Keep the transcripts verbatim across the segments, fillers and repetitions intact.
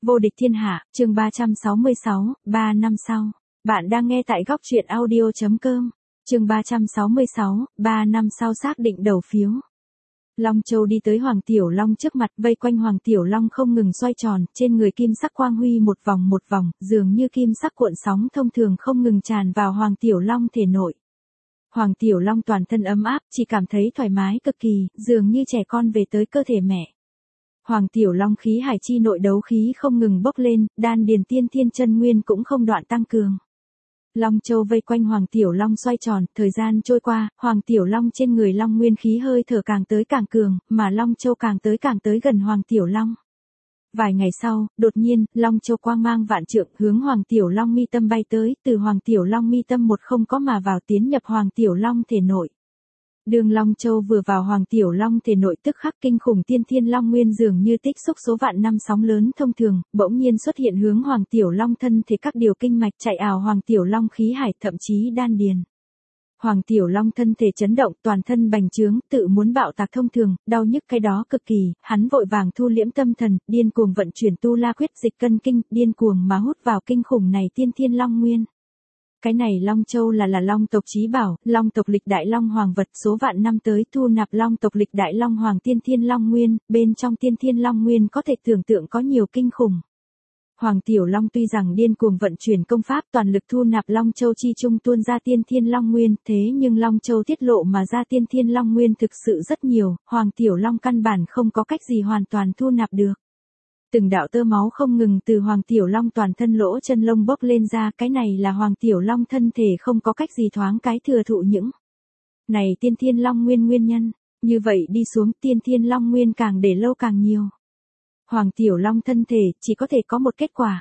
Vô địch thiên hạ, chương ba trăm sáu mươi sáu, ba năm sau. Bạn đang nghe tại góc truyện audio chấm com. Chương ba trăm sáu mươi sáu, ba năm sau xác định đầu phiếu. Long Châu đi tới Hoàng Tiểu Long trước mặt, vây quanh Hoàng Tiểu Long không ngừng xoay tròn, trên người kim sắc quang huy một vòng một vòng, dường như kim sắc cuộn sóng thông thường không ngừng tràn vào Hoàng Tiểu Long thể nội. Hoàng Tiểu Long toàn thân ấm áp, chỉ cảm thấy thoải mái cực kỳ, dường như trẻ con về tới cơ thể mẹ. Hoàng Tiểu Long khí hải chi nội đấu khí không ngừng bốc lên, đan điền tiên thiên chân nguyên cũng không đoạn tăng cường. Long Châu vây quanh Hoàng Tiểu Long xoay tròn, thời gian trôi qua, Hoàng Tiểu Long trên người Long nguyên khí hơi thở càng tới càng cường, mà Long Châu càng tới càng tới gần Hoàng Tiểu Long. Vài ngày sau, đột nhiên, Long Châu quang mang vạn trượng hướng Hoàng Tiểu Long mi tâm bay tới, từ Hoàng Tiểu Long mi tâm một không có mà vào tiến nhập Hoàng Tiểu Long thể nội. Đường Long Châu vừa vào Hoàng Tiểu Long thể nội tức khắc kinh khủng tiên thiên Long nguyên dường như tích xúc số vạn năm sóng lớn thông thường, bỗng nhiên xuất hiện hướng Hoàng Tiểu Long thân thể các điều kinh mạch chạy ào Hoàng Tiểu Long khí hải thậm chí đan điền. Hoàng Tiểu Long thân thể chấn động, toàn thân bành trướng, tự muốn bạo tạc thông thường, đau nhức cái đó cực kỳ, hắn vội vàng thu liễm tâm thần, điên cuồng vận chuyển tu la quyết dịch cân kinh, điên cuồng mà hút vào kinh khủng này tiên thiên Long nguyên. Cái này Long Châu là là Long tộc chí bảo, Long tộc lịch đại Long Hoàng vật số vạn năm tới thu nạp Long tộc lịch đại Long Hoàng tiên thiên Long nguyên, bên trong tiên thiên Long nguyên có thể tưởng tượng có nhiều kinh khủng. Hoàng Tiểu Long tuy rằng điên cuồng vận chuyển công pháp toàn lực thu nạp Long Châu chi trung tuôn ra tiên thiên Long nguyên, thế nhưng Long Châu tiết lộ mà ra tiên thiên Long nguyên thực sự rất nhiều, Hoàng Tiểu Long căn bản không có cách gì hoàn toàn thu nạp được. Từng đạo tơ máu không ngừng từ Hoàng Tiểu Long toàn thân lỗ chân lông bốc lên ra, cái này là Hoàng Tiểu Long thân thể không có cách gì thoáng cái thừa thụ những này tiên thiên Long nguyên nguyên nhân, như vậy đi xuống tiên thiên Long nguyên càng để lâu càng nhiều. Hoàng Tiểu Long thân thể chỉ có thể có một kết quả.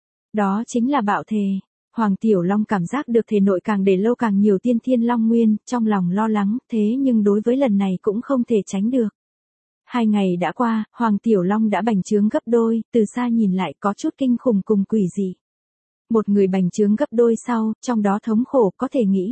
Đó chính là bạo thể. Hoàng Tiểu Long cảm giác được thể nội càng để lâu càng nhiều tiên thiên Long nguyên, trong lòng lo lắng, thế nhưng đối với lần này cũng không thể tránh được. Hai ngày đã qua, Hoàng Tiểu Long đã bành trướng gấp đôi, từ xa nhìn lại có chút kinh khủng cùng quỷ dị. Một người bành trướng gấp đôi sau, trong đó thống khổ có thể nghĩ.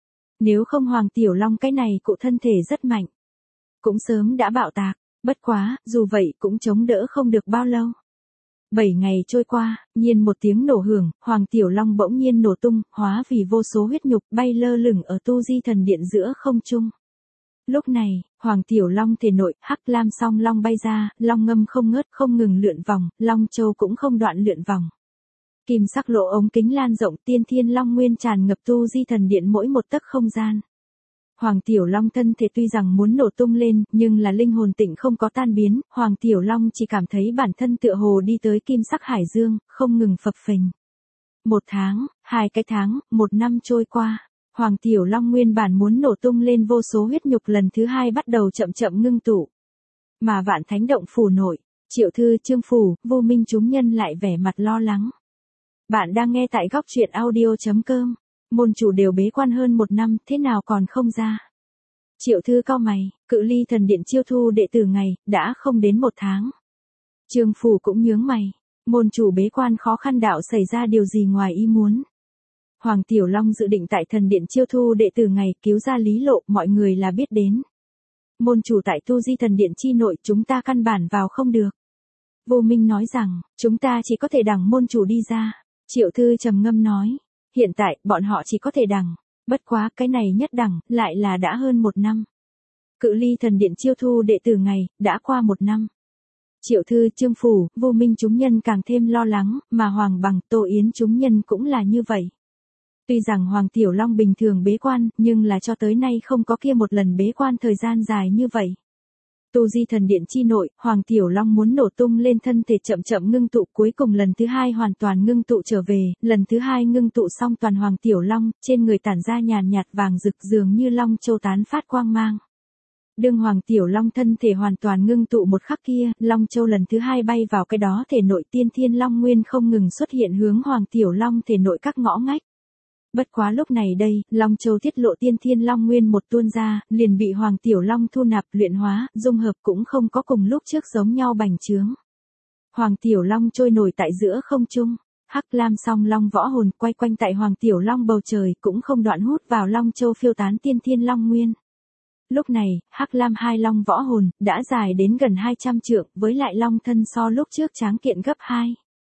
Nếu không Hoàng Tiểu Long cái này cụ thân thể rất mạnh. Cũng sớm đã bạo tạc, bất quá, dù vậy cũng chống đỡ không được bao lâu. Bảy ngày trôi qua, nhiên một tiếng nổ hưởng, Hoàng Tiểu Long bỗng nhiên nổ tung, hóa vì vô số huyết nhục bay lơ lửng ở tu di thần điện giữa không trung. Lúc này, Hoàng Tiểu Long thể nội, hắc lam song long bay ra, long ngâm không ngớt không ngừng lượn vòng, Long Châu cũng không đoạn lượn vòng. Kim sắc lỗ ống kính lan rộng tiên thiên Long nguyên tràn ngập tu di thần điện mỗi một tấc không gian. Hoàng Tiểu Long thân thể tuy rằng muốn nổ tung lên, nhưng là linh hồn tịnh không có tan biến, Hoàng Tiểu Long chỉ cảm thấy bản thân tựa hồ đi tới kim sắc hải dương, không ngừng phập phình. Một tháng, hai cái tháng, một năm trôi qua. Hoàng Tiểu Long nguyên bản muốn nổ tung lên vô số huyết nhục lần thứ hai bắt đầu chậm chậm ngưng tụ. Mà Vạn Thánh động phủ nội, Triệu Thư Trương Phủ, Vô Minh chúng nhân lại vẻ mặt lo lắng. Bạn đang nghe tại góc truyện audio chấm com. Môn chủ đều bế quan hơn một năm, thế nào còn không ra? Triệu Thư cau mày, cự ly thần điện chiêu thu đệ tử ngày, đã không đến một tháng. Trương Phủ cũng nhướng mày, môn chủ bế quan khó khăn đạo xảy ra điều gì ngoài ý muốn. Hoàng Tiểu Long dự định tại thần điện chiêu thu đệ tử ngày cứu ra Lý Lộ, mọi người là biết đến. Môn chủ tại tu di thần điện chi nội chúng ta căn bản vào không được. Vô Minh nói rằng, chúng ta chỉ có thể đằng môn chủ đi ra. Triệu Thư trầm ngâm nói, hiện tại bọn họ chỉ có thể đằng, bất quá cái này nhất đằng, lại là đã hơn một năm. Cự ly thần điện chiêu thu đệ tử ngày, đã qua một năm. Triệu Thư Trương Phủ, Vô Minh chúng nhân càng thêm lo lắng, mà Hoàng Bằng, Tô Yến chúng nhân cũng là như vậy. Tuy rằng Hoàng Tiểu Long bình thường bế quan, nhưng là cho tới nay không có kia một lần bế quan thời gian dài như vậy. Tu di thần điện chi nội, Hoàng Tiểu Long muốn nổ tung lên thân thể chậm chậm ngưng tụ, cuối cùng lần thứ hai hoàn toàn ngưng tụ trở về, lần thứ hai ngưng tụ xong toàn Hoàng Tiểu Long, trên người tản ra nhàn nhạt vàng rực dường như Long Châu tán phát quang mang. Đương Hoàng Tiểu Long thân thể hoàn toàn ngưng tụ một khắc kia, Long Châu lần thứ hai bay vào cái đó thể nội tiên thiên Long nguyên không ngừng xuất hiện hướng Hoàng Tiểu Long thể nội các ngõ ngách. Bất quá lúc này đây, Long Châu tiết lộ tiên thiên Long nguyên một tuôn ra, liền bị Hoàng Tiểu Long thu nạp luyện hóa, dung hợp cũng không có cùng lúc trước giống nhau bành trướng. Hoàng Tiểu Long trôi nổi tại giữa không trung, hắc lam song long võ hồn quay quanh tại Hoàng Tiểu Long bầu trời cũng không đoạn hút vào Long Châu phiêu tán tiên thiên Long nguyên. Lúc này, hắc lam hai long võ hồn đã dài đến gần hai trăm trượng, với lại long thân so lúc trước tráng kiện gấp hai.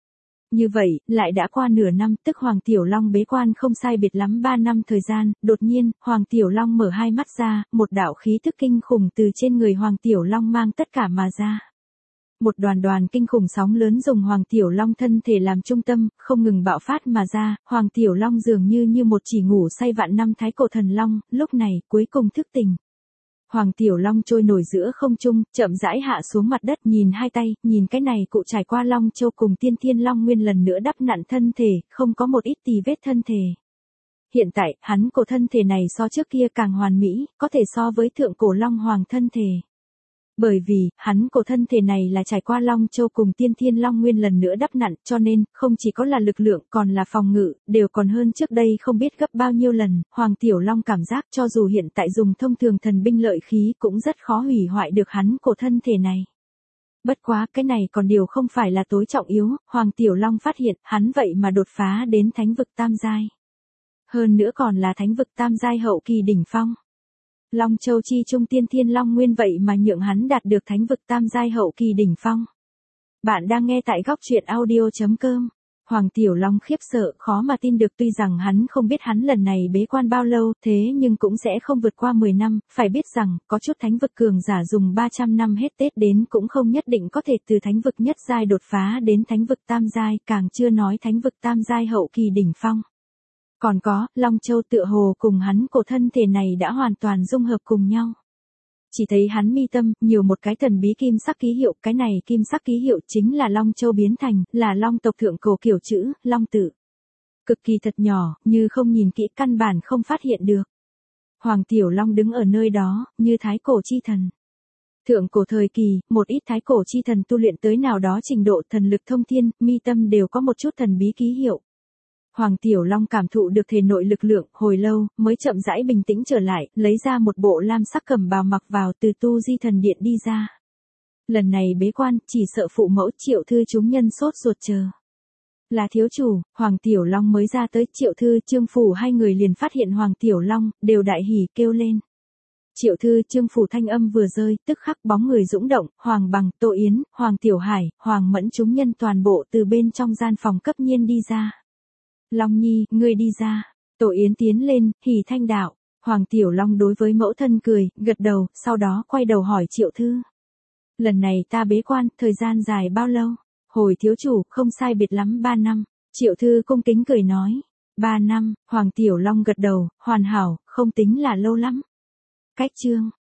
Như vậy, lại đã qua nửa năm, tức Hoàng Tiểu Long bế quan không sai biệt lắm ba năm thời gian, đột nhiên, Hoàng Tiểu Long mở hai mắt ra, một đạo khí thức kinh khủng từ trên người Hoàng Tiểu Long mang tất cả mà ra. Một đoàn đoàn kinh khủng sóng lớn dùng Hoàng Tiểu Long thân thể làm trung tâm, không ngừng bạo phát mà ra, Hoàng Tiểu Long dường như như một chỉ ngủ say vạn năm thái cổ thần long, lúc này, cuối cùng thức tỉnh. Hoàng Tiểu Long trôi nổi giữa không trung, chậm rãi hạ xuống mặt đất, nhìn hai tay, nhìn cái này cụ trải qua Long Châu cùng Tiên Thiên Long Nguyên lần nữa đắp nặn thân thể, không có một ít tì vết thân thể. Hiện tại, hắn cổ thân thể này so trước kia càng hoàn mỹ, có thể so với thượng cổ Long Hoàng thân thể. Bởi vì, hắn cổ thân thể này là trải qua Long Châu cùng Tiên Thiên Long Nguyên lần nữa đắp nặn, cho nên, không chỉ có là lực lượng, còn là phòng ngự, đều còn hơn trước đây không biết gấp bao nhiêu lần, Hoàng Tiểu Long cảm giác cho dù hiện tại dùng thông thường thần binh lợi khí cũng rất khó hủy hoại được hắn cổ thân thể này. Bất quá, cái này còn điều không phải là tối trọng yếu, Hoàng Tiểu Long phát hiện, hắn vậy mà đột phá đến thánh vực tam giai. Hơn nữa còn là thánh vực tam giai hậu kỳ đỉnh phong. Long Châu chi trung Tiên Thiên Long Nguyên vậy mà nhượng hắn đạt được thánh vực tam giai hậu kỳ đỉnh phong. Bạn đang nghe tại góc truyện audio chấm com. Hoàng Tiểu Long khiếp sợ, khó mà tin được, tuy rằng hắn không biết hắn lần này bế quan bao lâu, thế nhưng cũng sẽ không vượt qua mười năm, phải biết rằng, có chút thánh vực cường giả dùng ba trăm năm hết Tết đến cũng không nhất định có thể từ thánh vực nhất giai đột phá đến thánh vực tam giai, càng chưa nói thánh vực tam giai hậu kỳ đỉnh phong. Còn có, Long Châu tựa hồ cùng hắn cổ thân thể này đã hoàn toàn dung hợp cùng nhau. Chỉ thấy hắn mi tâm, nhiều một cái thần bí kim sắc ký hiệu, cái này kim sắc ký hiệu chính là Long Châu biến thành, là Long tộc thượng cổ kiểu chữ, Long tự. Cực kỳ thật nhỏ, như không nhìn kỹ căn bản không phát hiện được. Hoàng Tiểu Long đứng ở nơi đó, như thái cổ chi thần. Thượng cổ thời kỳ, một ít thái cổ chi thần tu luyện tới nào đó trình độ thần lực thông thiên, mi tâm đều có một chút thần bí ký hiệu. Hoàng Tiểu Long cảm thụ được thể nội lực lượng, hồi lâu, mới chậm rãi bình tĩnh trở lại, lấy ra một bộ lam sắc cẩm bào mặc vào từ tu di thần điện đi ra. Lần này bế quan, chỉ sợ phụ mẫu Triệu Thư chúng nhân sốt ruột chờ. Là thiếu chủ, Hoàng Tiểu Long mới ra tới, Triệu Thư, Trương Phủ hai người liền phát hiện Hoàng Tiểu Long, đều đại hỉ kêu lên. Triệu Thư, Trương Phủ thanh âm vừa rơi, tức khắc bóng người dũng động, Hoàng Bằng, Tô Yến, Hoàng Tiểu Hải, Hoàng Mẫn chúng nhân toàn bộ từ bên trong gian phòng cấp nhiên đi ra. Long Nhi, ngươi đi ra. Tổ Yến tiến lên, hỉ thanh đạo. Hoàng Tiểu Long đối với mẫu thân cười, gật đầu, sau đó quay đầu hỏi Triệu Thư. Lần này ta bế quan, thời gian dài bao lâu? Hồi thiếu chủ, không sai biệt lắm ba năm. Triệu Thư cung kính cười nói. Ba năm, Hoàng Tiểu Long gật đầu, hoàn hảo, không tính là lâu lắm. Cách chương.